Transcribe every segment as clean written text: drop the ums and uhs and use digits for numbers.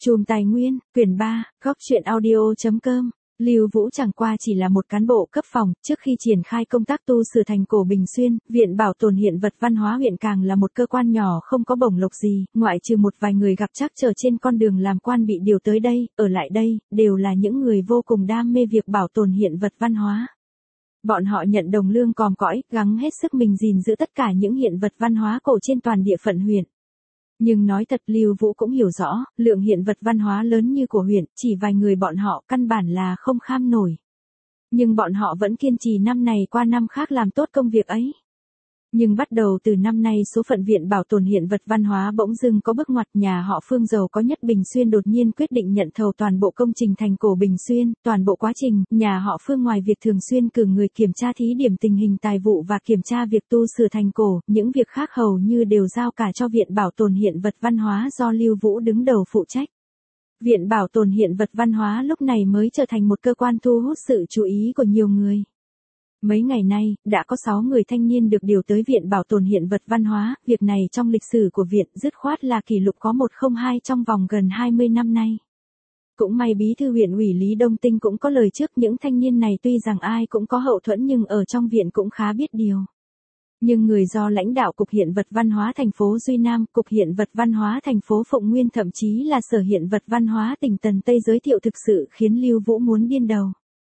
Chùm Tài Nguyên, quyển 3, góc truyện audio.com. Lưu Vũ chẳng qua chỉ là một cán bộ cấp phòng, trước khi triển khai công tác tu sửa thành cổ Bình Xuyên, Viện Bảo tồn Hiện vật Văn hóa huyện càng là một cơ quan nhỏ không có bổng lộc gì, ngoại trừ một vài người gặp trắc trở trên con đường làm quan bị điều tới đây, ở lại đây, đều là những người vô cùng đam mê việc bảo tồn hiện vật văn hóa. Bọn họ nhận đồng lương còm cõi, gắng hết sức mình gìn giữ tất cả những hiện vật văn hóa cổ trên toàn địa phận huyện. Nhưng nói thật Lưu Vũ cũng hiểu rõ, lượng hiện vật văn hóa lớn như của huyện, chỉ vài người bọn họ căn bản là không kham nổi. Nhưng bọn họ vẫn kiên trì năm này qua năm khác làm tốt công việc ấy. Nhưng bắt đầu từ năm nay số phận Viện Bảo tồn Hiện vật Văn hóa bỗng dưng có bước ngoặt, nhà họ Phương giàu có nhất Bình Xuyên đột nhiên quyết định nhận thầu toàn bộ công trình thành cổ Bình Xuyên, toàn bộ quá trình, nhà họ Phương ngoài việc thường xuyên cử người kiểm tra thí điểm tình hình tài vụ và kiểm tra việc tu sửa thành cổ, những việc khác hầu như đều giao cả cho Viện Bảo tồn Hiện vật Văn hóa do Lưu Vũ đứng đầu phụ trách. Viện Bảo tồn Hiện vật Văn hóa lúc này mới trở thành một cơ quan thu hút sự chú ý của nhiều người. Mấy ngày nay, đã có 6 người thanh niên được điều tới Viện Bảo tồn Hiện vật Văn hóa, việc này trong lịch sử của viện dứt khoát là kỷ lục có 102 trong vòng gần 20 năm nay. Cũng may bí thư huyện ủy Lý Đông Tinh cũng có lời trước, những thanh niên này tuy rằng ai cũng có hậu thuẫn nhưng ở trong viện cũng khá biết điều. Nhưng người do lãnh đạo Cục Hiện vật Văn hóa thành phố Duy Nam, Cục Hiện vật Văn hóa thành phố Phụng Nguyên thậm chí là Sở Hiện vật Văn hóa tỉnh Tần Tây giới thiệu thực sự khiến Lưu Vũ muốn điên đầu.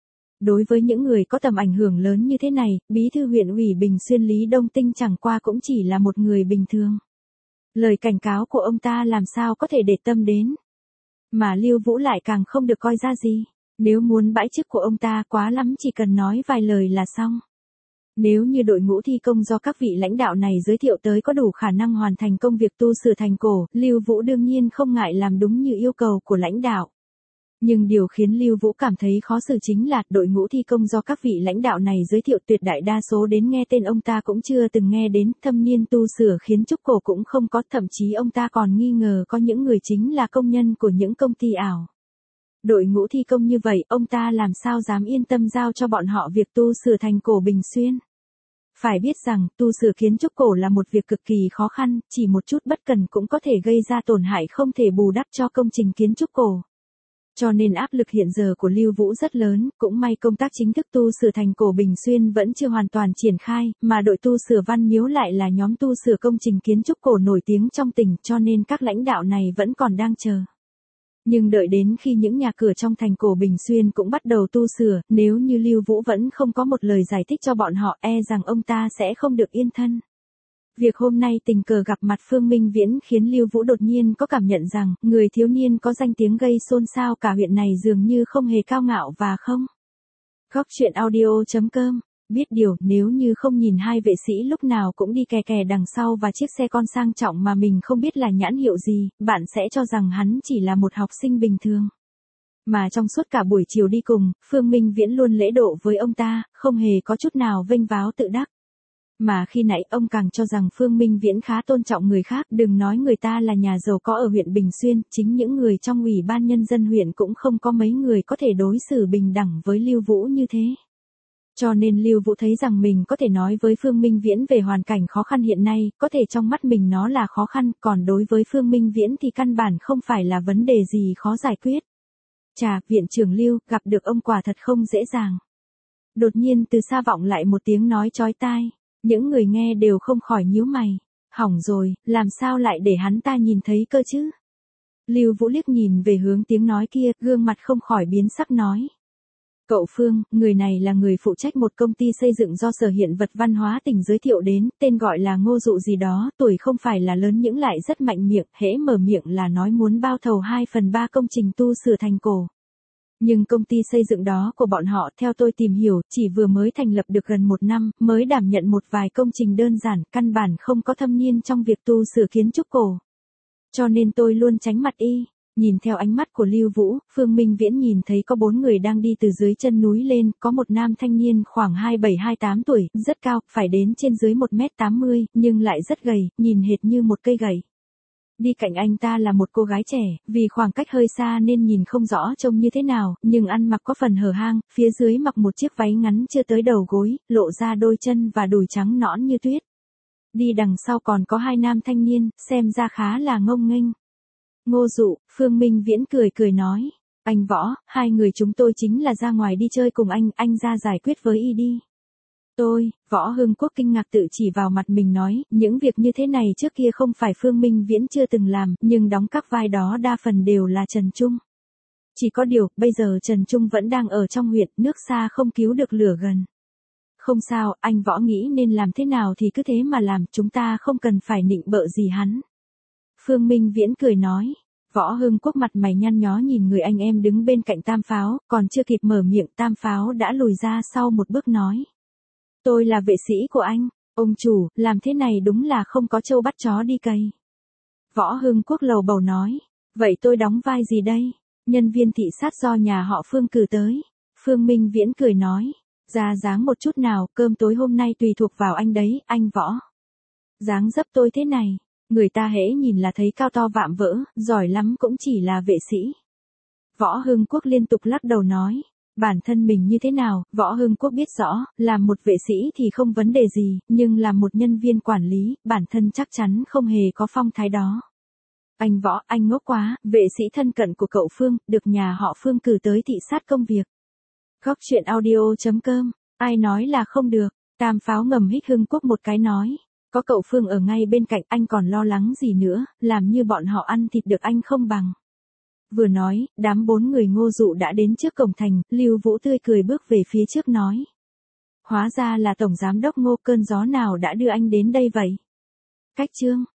Đối với những người có tầm ảnh hưởng lớn như thế này, bí thư huyện ủy Bình Xuyên Lý Đông Tinh chẳng qua cũng chỉ là một người bình thường. Lời cảnh cáo của ông ta làm sao có thể để tâm đến. Mà Lưu Vũ lại càng không được coi ra gì. Nếu muốn bãi chức của ông ta quá lắm chỉ cần nói vài lời là xong. Nếu như đội ngũ thi công do các vị lãnh đạo này giới thiệu tới có đủ khả năng hoàn thành công việc tu sửa thành cổ, Lưu Vũ đương nhiên không ngại làm đúng như yêu cầu của lãnh đạo. Nhưng điều khiến Lưu Vũ cảm thấy khó xử chính là đội ngũ thi công do các vị lãnh đạo này giới thiệu tuyệt đại đa số đến nghe tên ông ta cũng chưa từng nghe đến, thâm niên tu sửa kiến trúc cổ cũng không có, thậm chí ông ta còn nghi ngờ có những người chính là công nhân của những công ty ảo. Đội ngũ thi công như vậy, ông ta làm sao dám yên tâm giao cho bọn họ việc tu sửa thành cổ Bình Xuyên. Phải biết rằng, tu sửa kiến trúc cổ là một việc cực kỳ khó khăn, chỉ một chút bất cẩn cũng có thể gây ra tổn hại không thể bù đắp cho công trình kiến trúc cổ. Cho nên áp lực hiện giờ của Lưu Vũ rất lớn, cũng may công tác chính thức tu sửa thành cổ Bình Xuyên vẫn chưa hoàn toàn triển khai, mà đội tu sửa Văn Miếu lại là nhóm tu sửa công trình kiến trúc cổ nổi tiếng trong tỉnh, cho nên các lãnh đạo này vẫn còn đang chờ. Nhưng đợi đến khi những nhà cửa trong thành cổ Bình Xuyên cũng bắt đầu tu sửa, nếu như Lưu Vũ vẫn không có một lời giải thích cho bọn họ, e rằng ông ta sẽ không được yên thân. Việc hôm nay tình cờ gặp mặt Phương Minh Viễn khiến Lưu Vũ đột nhiên có cảm nhận rằng, người thiếu niên có danh tiếng gây xôn xao cả huyện này dường như không hề cao ngạo và không. Góc truyện audio.com. Biết điều, nếu như không nhìn hai vệ sĩ lúc nào cũng đi kè kè đằng sau và chiếc xe con sang trọng mà mình không biết là nhãn hiệu gì, bạn sẽ cho rằng hắn chỉ là một học sinh bình thường. Mà trong suốt cả buổi chiều đi cùng, Phương Minh Viễn luôn lễ độ với ông ta, không hề có chút nào vênh váo tự đắc. Mà khi nãy ông càng cho rằng Phương Minh Viễn khá tôn trọng người khác, đừng nói người ta là nhà giàu có ở huyện Bình Xuyên, chính những người trong ủy ban nhân dân huyện cũng không có mấy người có thể đối xử bình đẳng với Lưu Vũ như thế. Cho nên Lưu Vũ thấy rằng mình có thể nói với Phương Minh Viễn về hoàn cảnh khó khăn hiện nay, có thể trong mắt mình nó là khó khăn, còn đối với Phương Minh Viễn thì căn bản không phải là vấn đề gì khó giải quyết. Chà, viện trưởng Lưu, gặp được ông quả thật không dễ dàng. Đột nhiên từ xa vọng lại một tiếng nói chói tai. Những người nghe đều không khỏi nhíu mày. Hỏng rồi, làm sao lại để hắn ta nhìn thấy cơ chứ? Lưu Vũ liếc nhìn về hướng tiếng nói kia, gương mặt không khỏi biến sắc nói. Cậu Phương, người này là người phụ trách một công ty xây dựng do Sở Hiện vật Văn hóa tỉnh giới thiệu đến, tên gọi là Ngô Dụ gì đó, tuổi không phải là lớn nhưng lại rất mạnh miệng, hễ mở miệng là nói muốn bao thầu 2/3 công trình tu sửa thành cổ. Nhưng công ty xây dựng đó của bọn họ, theo tôi tìm hiểu, chỉ vừa mới thành lập được gần 1 năm, mới đảm nhận một vài công trình đơn giản, căn bản không có thâm niên trong việc tu sửa kiến trúc cổ. Cho nên tôi luôn tránh mặt y. Nhìn theo ánh mắt của Lưu Vũ, Phương Minh Viễn nhìn thấy có 4 người đang đi từ dưới chân núi lên, có một nam thanh niên khoảng 27-28 tuổi, rất cao, phải đến trên dưới 1m80, nhưng lại rất gầy, nhìn hệt như một cây gậy. Đi cạnh anh ta là một cô gái trẻ, vì khoảng cách hơi xa nên nhìn không rõ trông như thế nào, nhưng ăn mặc có phần hở hang, phía dưới mặc một chiếc váy ngắn chưa tới đầu gối, lộ ra đôi chân và đùi trắng nõn như tuyết. Đi đằng sau còn có 2 nam thanh niên, xem ra khá là ngông nghênh. Ngô Dụ, Phương Minh Viễn cười cười nói. Anh Võ, hai người chúng tôi chính là ra ngoài đi chơi cùng anh ra giải quyết với y đi. Tôi, Võ Hưng Quốc kinh ngạc tự chỉ vào mặt mình nói, những việc như thế này trước kia không phải Phương Minh Viễn chưa từng làm, nhưng đóng các vai đó đa phần đều là Trần Trung. Chỉ có điều, bây giờ Trần Trung vẫn đang ở trong huyện, nước xa không cứu được lửa gần. Không sao, anh Võ nghĩ nên làm thế nào thì cứ thế mà làm, chúng ta không cần phải nịnh bợ gì hắn. Phương Minh Viễn cười nói. Võ Hưng Quốc mặt mày nhăn nhó nhìn người anh em đứng bên cạnh Tam Pháo, còn chưa kịp mở miệng Tam Pháo đã lùi ra sau một bước nói. Tôi là vệ sĩ của anh, ông chủ, làm thế này đúng là không có trâu bắt chó đi cày. Võ Hưng Quốc lầu bầu nói. Vậy tôi đóng vai gì đây? Nhân viên thị sát do nhà họ Phương cử tới. Phương Minh Viễn cười nói. Ra dáng một chút nào, cơm tối hôm nay tùy thuộc vào anh đấy, anh Võ. Dáng dấp tôi thế này, người ta hễ nhìn là thấy cao to vạm vỡ, giỏi lắm cũng chỉ là vệ sĩ. Võ Hưng Quốc liên tục lắc đầu nói. Bản thân mình như thế nào, Võ Hưng Quốc biết rõ, làm một vệ sĩ thì không vấn đề gì, nhưng làm một nhân viên quản lý, bản thân chắc chắn không hề có phong thái đó. Anh Võ, anh ngốc quá, vệ sĩ thân cận của cậu Phương, được nhà họ Phương cử tới thị sát công việc. Góc truyện audio.com, ai nói là không được, Tam Pháo ngầm hích Hưng Quốc một cái nói. Có cậu Phương ở ngay bên cạnh anh còn lo lắng gì nữa, làm như bọn họ ăn thịt được anh không bằng. Vừa nói, đám 4 người Ngô Dụ đã đến trước cổng thành, Lưu Vũ tươi cười bước về phía trước nói. Hóa ra là Tổng Giám đốc Ngô, cơn gió nào đã đưa anh đến đây vậy? Cách chương.